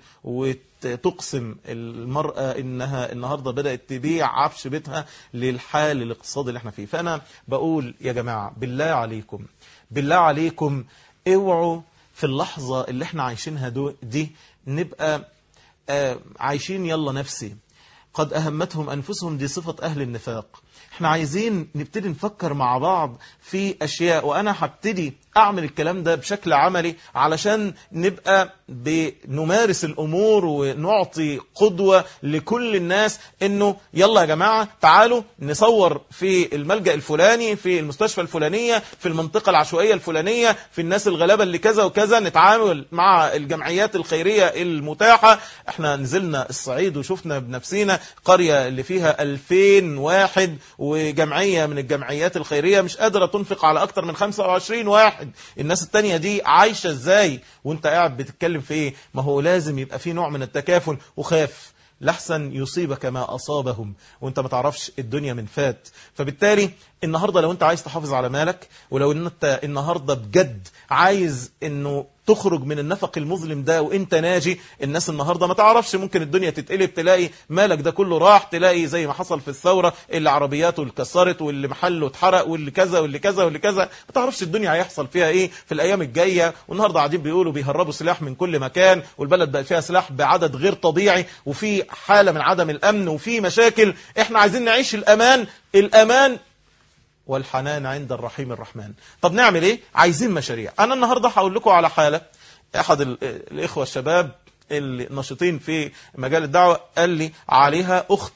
وتقسم المرأة انها النهاردة بدأت تبيع عفش بيتها للحال الاقتصادي اللي احنا فيه. فانا بقول يا جماعة بالله عليكم، بالله عليكم اوعوا في اللحظة اللي احنا عايشينها دي نبقى آه عايشين يلا نفسي قد أهمتهم أنفسهم، دي صفة أهل النفاق. احنا عايزين نبتدي نفكر مع بعض في أشياء، وأنا هبتدي أعمل الكلام ده بشكل عملي علشان نبقى بنمارس الأمور ونعطي قدوة لكل الناس، إنه يلا يا جماعة تعالوا نصور في الملجأ الفلاني، في المستشفى الفلانية، في المنطقة العشوائية الفلانية، في الناس الغلابة اللي كذا وكذا، نتعامل مع الجمعيات الخيرية المتاحة. احنا نزلنا الصعيد وشفنا بنفسنا قرية اللي فيها ألفين واحد، وجمعية من الجمعيات الخيرية مش قادرة تنفق على أكتر من خمسة وعشرين واحد. الناس التانية دي عايشة ازاي وانت قاعد بتتكلم في ايه؟ ما هو لازم يبقى في نوع من التكافل، وخاف لحسن يصيبك ما أصابهم وانت ما تعرفش الدنيا من فات. فبالتالي النهاردة لو انت عايز تحافظ على مالك، ولو انت النهاردة بجد عايز انه تخرج من النفق المظلم ده وانت ناجي، الناس النهاردة ما تعرفش، ممكن الدنيا تتقلب تلاقي مالك ده كله راح، تلاقي زي ما حصل في الثورة اللي عربياته اتكسرت واللي محله اتحرق واللي كذا واللي كذا واللي كذا، ما تعرفش الدنيا هيحصل فيها ايه في الايام الجاية. والنهاردة قاعدين بيقولوا بيهربوا سلاح من كل مكان، والبلد بقى فيها سلاح بعدد غير طبيعي، وفي حالة من عدم الامن وفي مشاكل. احنا عايزين نعيش الامان، الامان والحنان عند الرحيم الرحمن. طب نعمل ايه؟ عايزين مشاريع. انا النهاردة هقول لكم على حالة، احد الاخوة الشباب اللي نشطين في مجال الدعوة قال لي عليها اخت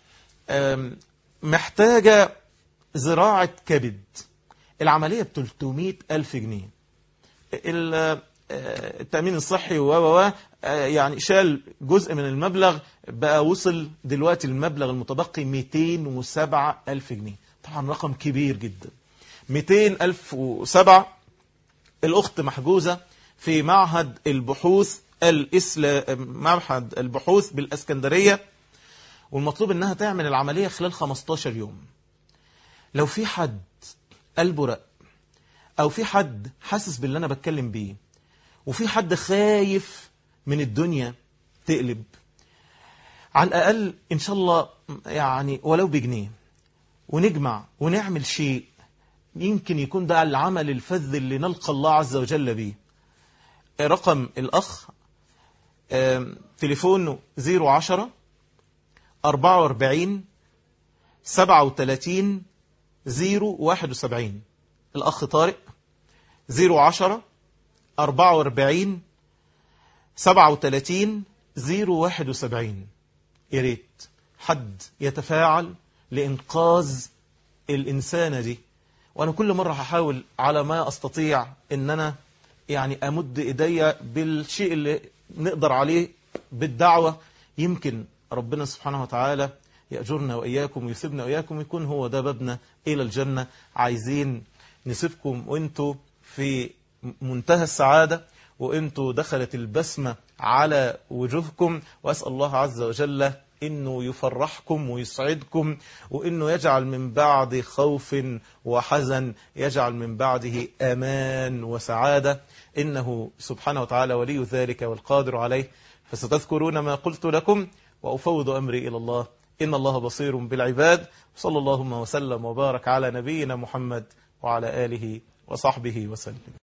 محتاجة زراعة كبد، العملية ب ثلاثمئة ألف جنيه، التأمين الصحي و يعني شال جزء من المبلغ، بقى وصل دلوقتي المبلغ المتبقي مئتين وسبعة ألف جنيه. طبعا رقم كبير جدا، مئتين ألف وسبعة. الأخت محجوزة في معهد البحوث الإسلام، معهد البحوث بالإسكندرية، والمطلوب انها تعمل العملية خلال خمستاشر يوم. لو في حد قلبه رق، او في حد حاسس باللي انا بتكلم بيه، وفي حد خايف من الدنيا تقلب، على الاقل ان شاء الله يعني ولو بجنيه، ونجمع ونعمل شيء يمكن يكون ده العمل الفذ اللي نلقى الله عز وجل به. رقم الأخ تليفونه صفر عشرة أربعة وأربعين سبعة وثلاثين زيرو واحد وسبعين. الأخ طارق زيرو عشرة أربعة وأربعين سبعة وثلاثين زيرو واحد وسبعين. يا ريت حد يتفاعل لإنقاذ الإنسانة دي. وأنا كل مرة هحاول على ما أستطيع إن أنا يعني أمد إيديا بالشيء اللي نقدر عليه بالدعوة، يمكن ربنا سبحانه وتعالى يأجرنا وإياكم ويسيبنا وإياكم، يكون هو ده بابنا إلى الجنة. عايزين نسيبكم وإنتوا في منتهى السعادة، وإنتوا دخلت البسمة على وجوهكم، وأسأل الله عز وجل إنه يفرحكم ويسعدكم، وإنه يجعل من بعد خوف وحزن يجعل من بعده أمان وسعادة، إنه سبحانه وتعالى ولي ذلك والقادر عليه. فستذكرون ما قلت لكم وأفوض أمري إلى الله، إن الله بصير بالعباد. صلى اللهم وسلم وبارك على نبينا محمد وعلى آله وصحبه وسلم.